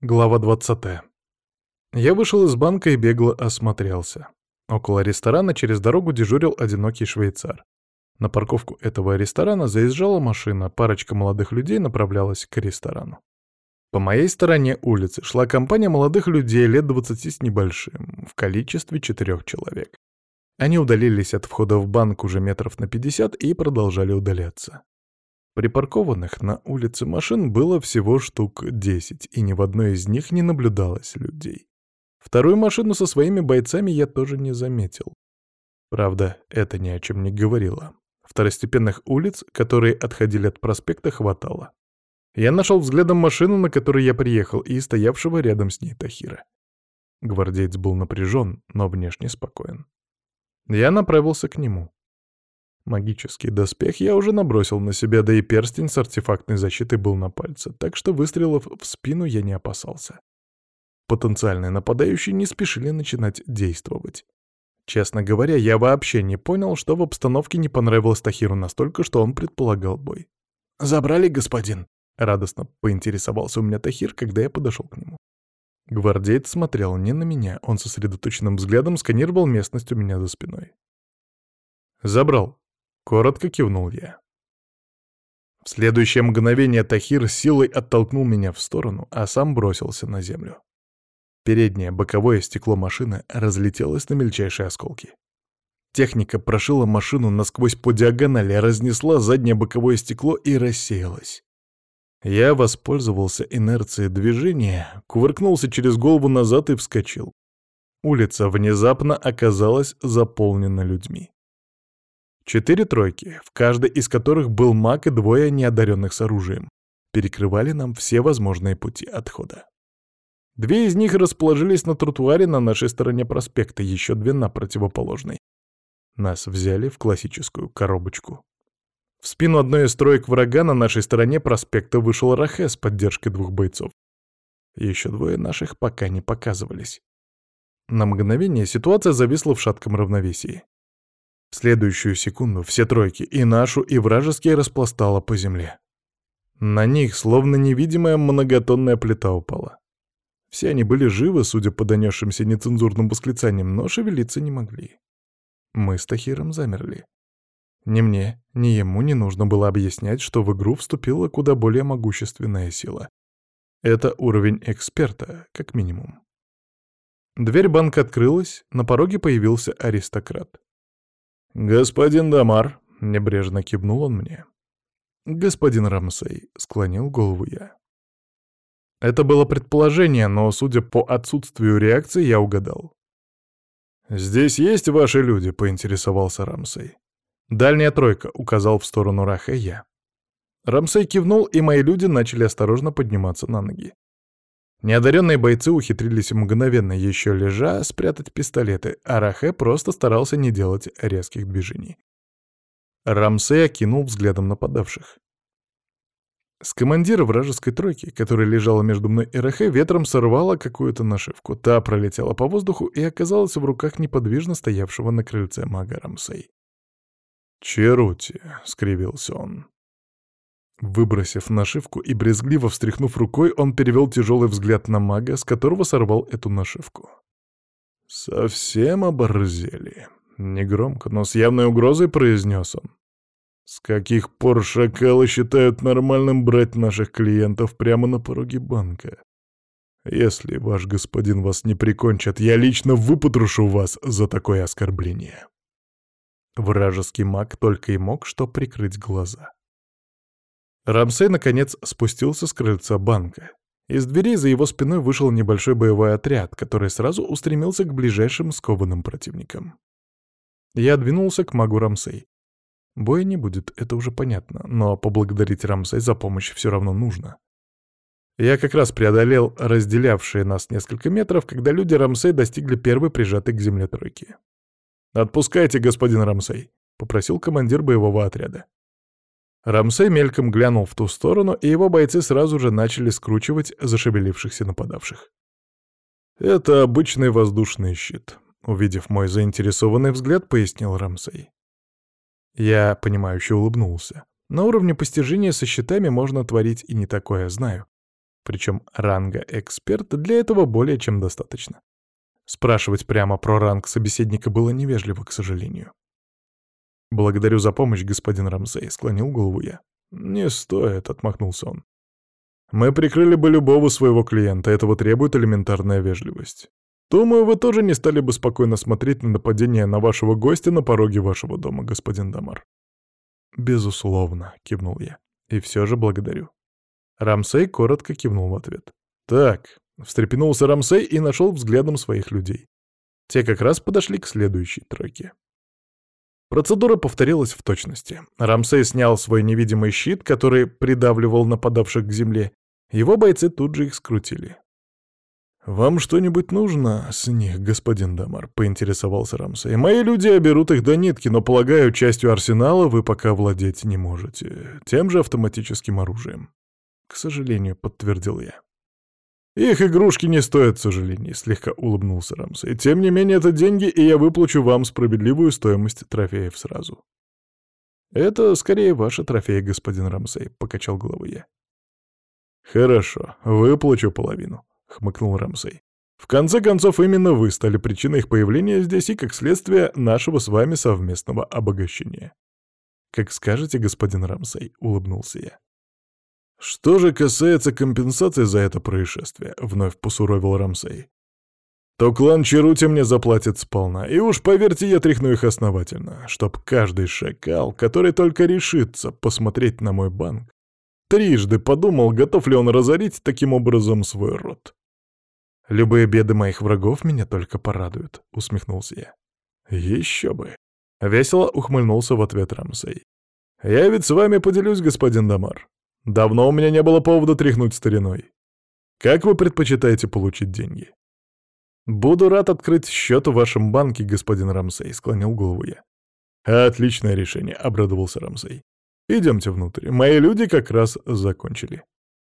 Глава 20. Я вышел из банка и бегло осмотрелся. Около ресторана через дорогу дежурил одинокий швейцар. На парковку этого ресторана заезжала машина, парочка молодых людей направлялась к ресторану. По моей стороне улицы шла компания молодых людей лет 20 с небольшим, в количестве 4 человек. Они удалились от входа в банк уже метров на 50 и продолжали удаляться. Припаркованных на улице машин было всего штук 10, и ни в одной из них не наблюдалось людей. Вторую машину со своими бойцами я тоже не заметил. Правда, это ни о чем не говорило. Второстепенных улиц, которые отходили от проспекта, хватало. Я нашел взглядом машину, на которой я приехал, и стоявшего рядом с ней Тахира. Гвардеец был напряжен, но внешне спокоен. Я направился к нему. Магический доспех я уже набросил на себя, да и перстень с артефактной защитой был на пальце, так что выстрелов в спину я не опасался. Потенциальные нападающие не спешили начинать действовать. Честно говоря, я вообще не понял, что в обстановке не понравилось Тахиру настолько, что он предполагал бой. «Забрали, господин?» — радостно поинтересовался у меня Тахир, когда я подошел к нему. Гвардеец смотрел не на меня, он сосредоточенным взглядом сканировал местность у меня за спиной. «Забрал», — коротко кивнул я. В следующее мгновение Тахир силой оттолкнул меня в сторону, а сам бросился на землю. Переднее боковое стекло машины разлетелось на мельчайшие осколки. Техника прошила машину насквозь по диагонали, разнесла заднее боковое стекло и рассеялась. Я воспользовался инерцией движения, кувыркнулся через голову назад и вскочил. Улица внезапно оказалась заполнена людьми. 4 тройки, в каждой из которых был маг и 2 неодаренных с оружием, перекрывали нам все возможные пути отхода. 2 из них расположились на тротуаре на нашей стороне проспекта, еще 2 на противоположной. Нас взяли в классическую коробочку. В спину одной из троек врага на нашей стороне проспекта вышел Рахе с поддержкой 2 бойцов. Еще 2 наших пока не показывались. На мгновение ситуация зависла в шатком равновесии. В следующую секунду все тройки, и нашу, и вражеские, распластало по земле. На них словно невидимая многотонная плита упала. Все они были живы, судя по донесшимся нецензурным восклицаниям, но шевелиться не могли. Мы с Тахиром замерли. Ни мне, ни ему не нужно было объяснять, что в игру вступила куда более могущественная сила. Это уровень эксперта, как минимум. Дверь банка открылась, на пороге появился аристократ. «Господин Дамар», — небрежно кивнул он мне. «Господин Рамсей», — склонил голову я. Это было предположение, но, судя по отсутствию реакции, я угадал. «Здесь есть ваши люди?» — поинтересовался Рамсей. «Дальняя тройка», — указал в сторону Рахе я. Рамсей кивнул, и мои люди начали осторожно подниматься на ноги. Неодаренные бойцы ухитрились мгновенно, еще лежа, спрятать пистолеты, а Рахе просто старался не делать резких движений. Рамсей окинул взглядом нападавших. С командира вражеской тройки, которая лежала между мной и Рахе, ветром сорвала какую-то нашивку. Та пролетела по воздуху и оказалась в руках неподвижно стоявшего на крыльце мага Рамсей. «Черути», — скривился он. Выбросив нашивку и брезгливо встряхнув рукой, он перевел тяжелый взгляд на мага, с которого сорвал эту нашивку. «Совсем оборзели», — негромко, но с явной угрозой произнес он. «С каких пор шакалы считают нормальным брать наших клиентов прямо на пороге банка? Если ваш господин вас не прикончит, я лично выпотрошу вас за такое оскорбление». Вражеский маг только и мог что прикрыть глаза. Рамсей, наконец, спустился с крыльца банка. Из дверей за его спиной вышел небольшой боевой отряд, который сразу устремился к ближайшим скованным противникам. Я двинулся к магу Рамсей. Боя не будет, это уже понятно, но поблагодарить Рамсей за помощь все равно нужно. Я как раз преодолел разделявшие нас несколько метров, когда люди Рамсей достигли первой прижатой к земле тройки. «Отпускайте, господин Рамсей», — попросил командир боевого отряда. Рамсей мельком глянул в ту сторону, и его бойцы сразу же начали скручивать зашевелившихся нападавших. «Это обычный воздушный щит», — увидев мой заинтересованный взгляд, пояснил Рамсей. Я, понимающе улыбнулся. На уровне постижения со щитами можно творить и не такое, знаю. Причем ранга «эксперт» для этого более чем достаточно. Спрашивать прямо про ранг собеседника было невежливо, к сожалению. «Благодарю за помощь, господин Рамсей», — склонил голову я. «Не стоит», — отмахнулся он. «Мы прикрыли бы любого своего клиента, этого требует элементарная вежливость. Думаю, вы тоже не стали бы спокойно смотреть на нападение на вашего гостя на пороге вашего дома, господин Дамар». «Безусловно», — кивнул я. «И все же благодарю». Рамсей коротко кивнул в ответ. «Так», — встрепенулся Рамсей и нашел взглядом своих людей. Те как раз подошли к следующей тройке. Процедура повторилась в точности. Рамсей снял свой невидимый щит, который придавливал нападавших к земле. Его бойцы тут же их скрутили. «Вам что-нибудь нужно с них, господин Дамар?» — поинтересовался Рамсей. «Мои люди оберут их до нитки, но, полагаю, частью арсенала вы пока владеть не можете. Тем же автоматическим оружием». «К сожалению», — подтвердил я. «Их игрушки не стоят сожалений», — слегка улыбнулся Рамсей. «Тем не менее, это деньги, и я выплачу вам справедливую стоимость трофеев сразу». «Это скорее ваши трофеи, господин Рамсей», — покачал головой я. «Хорошо, выплачу половину», — хмыкнул Рамсей. «В конце концов, именно вы стали причиной их появления здесь и, как следствие, нашего с вами совместного обогащения». «Как скажете, господин Рамсей», — улыбнулся я. «Что же касается компенсации за это происшествие», — вновь посуровил Рамсей, «то клан Черути мне заплатит сполна, и уж поверьте, я тряхну их основательно, чтоб каждый шакал, который только решится посмотреть на мой банк, трижды подумал, готов ли он разорить таким образом свой род». «Любые беды моих врагов меня только порадуют», — усмехнулся я. «Еще бы!» — весело ухмыльнулся в ответ Рамсей. «Я ведь с вами поделюсь, господин Дамар. Давно у меня не было повода тряхнуть стариной. Как вы предпочитаете получить деньги?» «Буду рад открыть счет в вашем банке, господин Рамсей», — склонил голову я. «Отличное решение», — обрадовался Рамсей. «Идемте внутрь. Мои люди как раз закончили».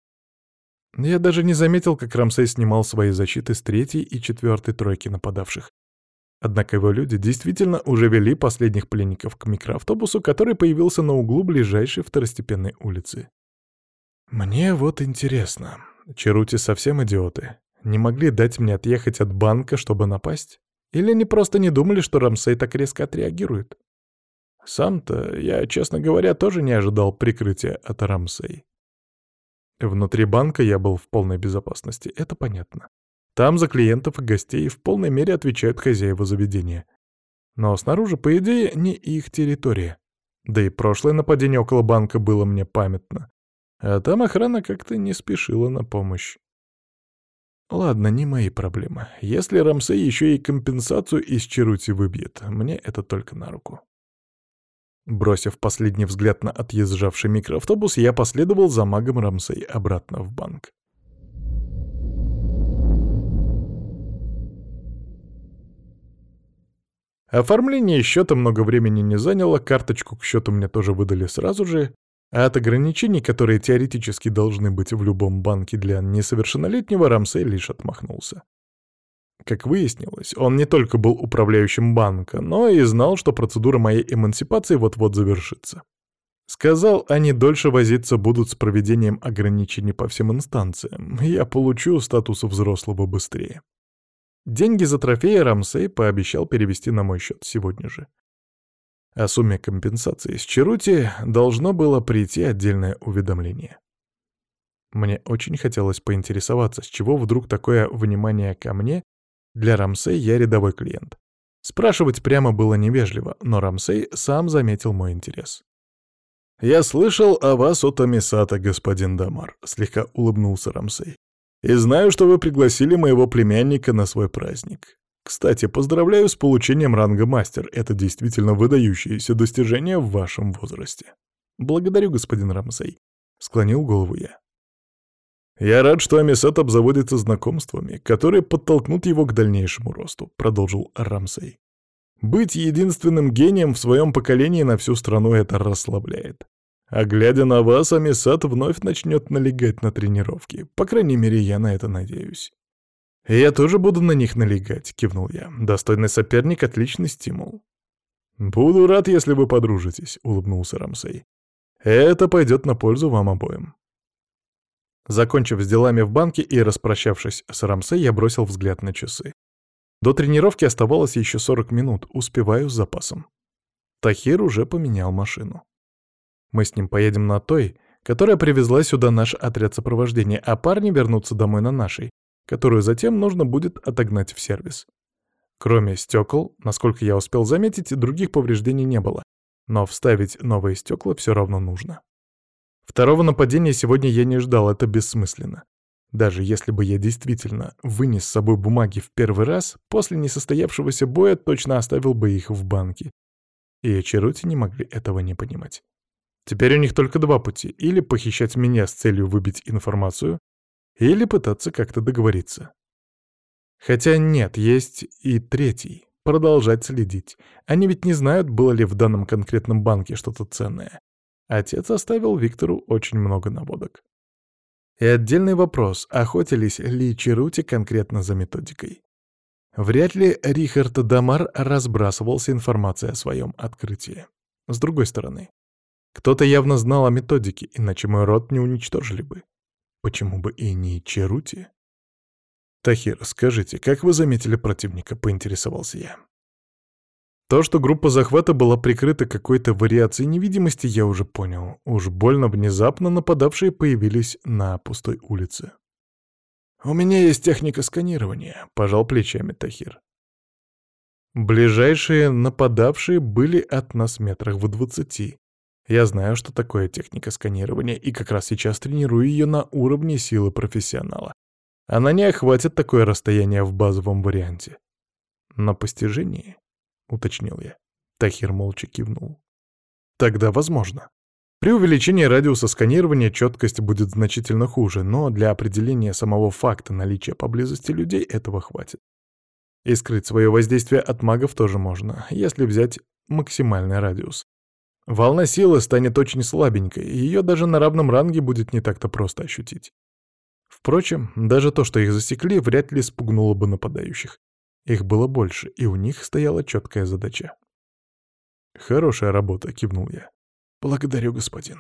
Я даже не заметил, как Рамсей снимал свои защиты с третьей и четвертой тройки нападавших. Однако его люди действительно уже вели последних пленников к микроавтобусу, который появился на углу ближайшей второстепенной улицы. Мне вот интересно, Черути совсем идиоты. Не могли дать мне отъехать от банка, чтобы напасть? Или они просто не думали, что Рамсей так резко отреагирует? Сам-то я, честно говоря, тоже не ожидал прикрытия от Рамсей. Внутри банка я был в полной безопасности, это понятно. Там за клиентов и гостей в полной мере отвечают хозяева заведения. Но снаружи, по идее, не их территория. Да и прошлое нападение около банка было мне памятно. А там охрана как-то не спешила на помощь. Ладно, не мои проблемы. Если Рамсей еще и компенсацию из Черути выбьет, мне это только на руку. Бросив последний взгляд на отъезжавший микроавтобус, я последовал за магом Рамсей обратно в банк. Оформление счета много времени не заняло, карточку к счету мне тоже выдали сразу же, а от ограничений, которые теоретически должны быть в любом банке для несовершеннолетнего, Рамсей лишь отмахнулся. Как выяснилось, он не только был управляющим банка, но и знал, что процедура моей эмансипации вот-вот завершится. Сказал, они дольше возиться будут с проведением ограничений по всем инстанциям, я получу статус взрослого быстрее. Деньги за трофеи Рамсей пообещал перевести на мой счет сегодня же. О сумме компенсации с Черути должно было прийти отдельное уведомление. Мне очень хотелось поинтересоваться, с чего вдруг такое внимание ко мне. Для Рамсей я рядовой клиент. Спрашивать прямо было невежливо, но Рамсей сам заметил мой интерес. «Я слышал о вас от Амисата, господин Дамар», — слегка улыбнулся Рамсей. «И знаю, что вы пригласили моего племянника на свой праздник. Кстати, поздравляю с получением ранга мастер. Это действительно выдающееся достижение в вашем возрасте». «Благодарю, господин Рамсей», — склонил голову я. «Я рад, что Амисат обзаводится знакомствами, которые подтолкнут его к дальнейшему росту», — продолжил Рамсей. «Быть единственным гением в своем поколении на всю страну — это расслабляет. А глядя на вас, Амисат вновь начнет налегать на тренировки. По крайней мере, я на это надеюсь». «Я тоже буду на них налегать», — кивнул я. «Достойный соперник — отличный стимул». «Буду рад, если вы подружитесь», — улыбнулся Рамсей. «Это пойдет на пользу вам обоим». Закончив с делами в банке и распрощавшись с Рамсе, я бросил взгляд на часы. До тренировки оставалось еще 40 минут, успеваю с запасом. Тахир уже поменял машину. Мы с ним поедем на той, которая привезла сюда наш отряд сопровождения, а парни вернутся домой на нашей, которую затем нужно будет отогнать в сервис. Кроме стекол, насколько я успел заметить, других повреждений не было, но вставить новые стекла все равно нужно. Второго нападения сегодня я не ждал, это бессмысленно. Даже если бы я действительно вынес с собой бумаги в первый раз, после несостоявшегося боя точно оставил бы их в банке. И Чарути не могли этого не понимать. Теперь у них только два пути: или похищать меня с целью выбить информацию, или пытаться как-то договориться. Хотя нет, есть и третий — продолжать следить. Они ведь не знают, было ли в данном конкретном банке что-то ценное. Отец оставил Виктору очень много наводок. И отдельный вопрос, охотились ли Чарути конкретно за методикой. Вряд ли Рихард Дамар разбрасывался информацией о своем открытии. С другой стороны, кто-то явно знал о методике, иначе мой род не уничтожили бы. Почему бы и не Чарути? «Тахир, скажите, как вы заметили противника?» — поинтересовался я. То, что группа захвата была прикрыта какой-то вариацией невидимости, я уже понял. Уж больно внезапно нападавшие появились на пустой улице. «У меня есть техника сканирования», — пожал плечами Тахир. Ближайшие нападавшие были от нас метрах в 20. Я знаю, что такое техника сканирования, и как раз сейчас тренирую ее на уровне силы профессионала. Она не охватит такое расстояние в базовом варианте. На постижении, уточнил я. Тахир молча кивнул. Тогда возможно. При увеличении радиуса сканирования четкость будет значительно хуже, но для определения самого факта наличия поблизости людей этого хватит. И скрыть свое воздействие от магов тоже можно, если взять максимальный радиус. Волна силы станет очень слабенькой, и ее даже на равном ранге будет не так-то просто ощутить. Впрочем, даже то, что их засекли, вряд ли спугнуло бы нападающих. Их было больше, и у них стояла четкая задача. «Хорошая работа», — кивнул я. «Благодарю, господин».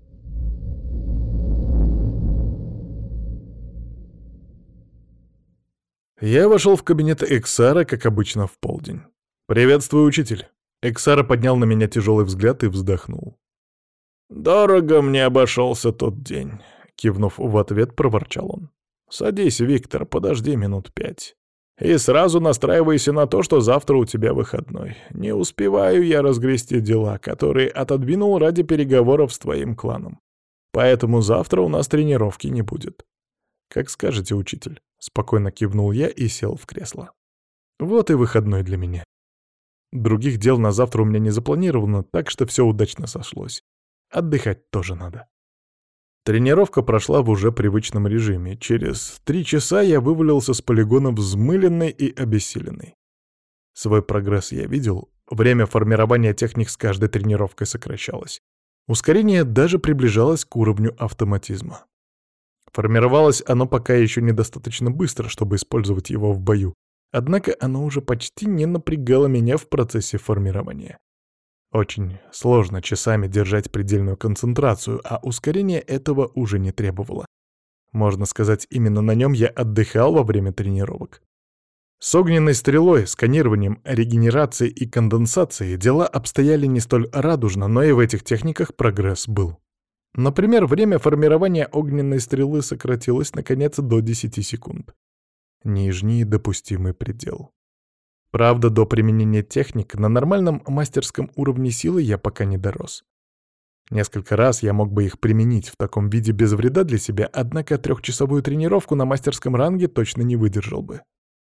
Я вошел в кабинет Эксара, как обычно, в полдень. «Приветствую, учитель». Эксара поднял на меня тяжелый взгляд и вздохнул. «Дорого мне обошелся тот день», — кивнув в ответ, проворчал он. «Садись, Виктор, подожди минут 5. И сразу настраивайся на то, что завтра у тебя выходной. Не успеваю я разгрести дела, которые отодвинул ради переговоров с твоим кланом. Поэтому завтра у нас тренировки не будет». «Как скажете, учитель», — спокойно кивнул я и сел в кресло. «Вот и выходной для меня. Других дел на завтра у меня не запланировано, так что все удачно сошлось. Отдыхать тоже надо». Тренировка прошла в уже привычном режиме. Через 3 часа я вывалился с полигона взмыленный и обессиленный. Свой прогресс я видел, время формирования техник с каждой тренировкой сокращалось. Ускорение даже приближалось к уровню автоматизма. Формировалось оно пока еще недостаточно быстро, чтобы использовать его в бою, однако оно уже почти не напрягало меня в процессе формирования. Очень сложно часами держать предельную концентрацию, а ускорение этого уже не требовало. Можно сказать, именно на нем я отдыхал во время тренировок. С огненной стрелой, сканированием, регенерацией и конденсацией дела обстояли не столь радужно, но и в этих техниках прогресс был. Например, время формирования огненной стрелы сократилось, наконец, до 10 секунд. Нижний допустимый предел. Правда, до применения техник на нормальном мастерском уровне силы я пока не дорос. Несколько раз я мог бы их применить в таком виде без вреда для себя, однако 3-часовую тренировку на мастерском ранге точно не выдержал бы.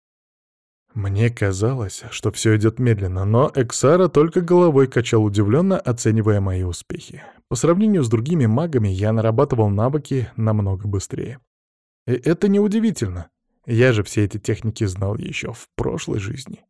Мне казалось, что все идет медленно, но Эксара только головой качал удивленно, оценивая мои успехи. По сравнению с другими магами я нарабатывал навыки намного быстрее. И это неудивительно. Я же все эти техники знал еще в прошлой жизни.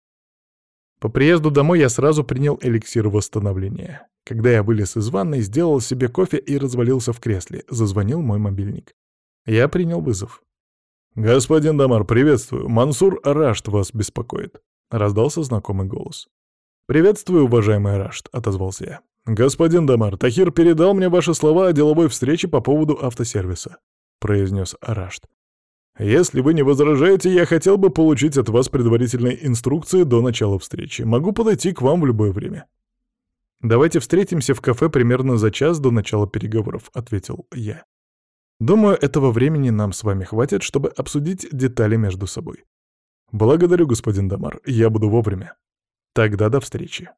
По приезду домой я сразу принял эликсир восстановления. Когда я вылез из ванной, сделал себе кофе и развалился в кресле. Зазвонил мой мобильник. Я принял вызов. «Господин Дамар, приветствую. Мансур Рашт вас беспокоит», — раздался знакомый голос. «Приветствую, уважаемый Рашт», — отозвался я. «Господин Дамар, Тахир передал мне ваши слова о деловой встрече по поводу автосервиса. — произнес Арашт. «Если вы не возражаете, я хотел бы получить от вас предварительные инструкции до начала встречи. Могу подойти к вам в любое время». «Давайте встретимся в кафе примерно за час до начала переговоров», — ответил я. «Думаю, этого времени нам с вами хватит, чтобы обсудить детали между собой». «Благодарю, господин Дамар, я буду вовремя». «Тогда до встречи».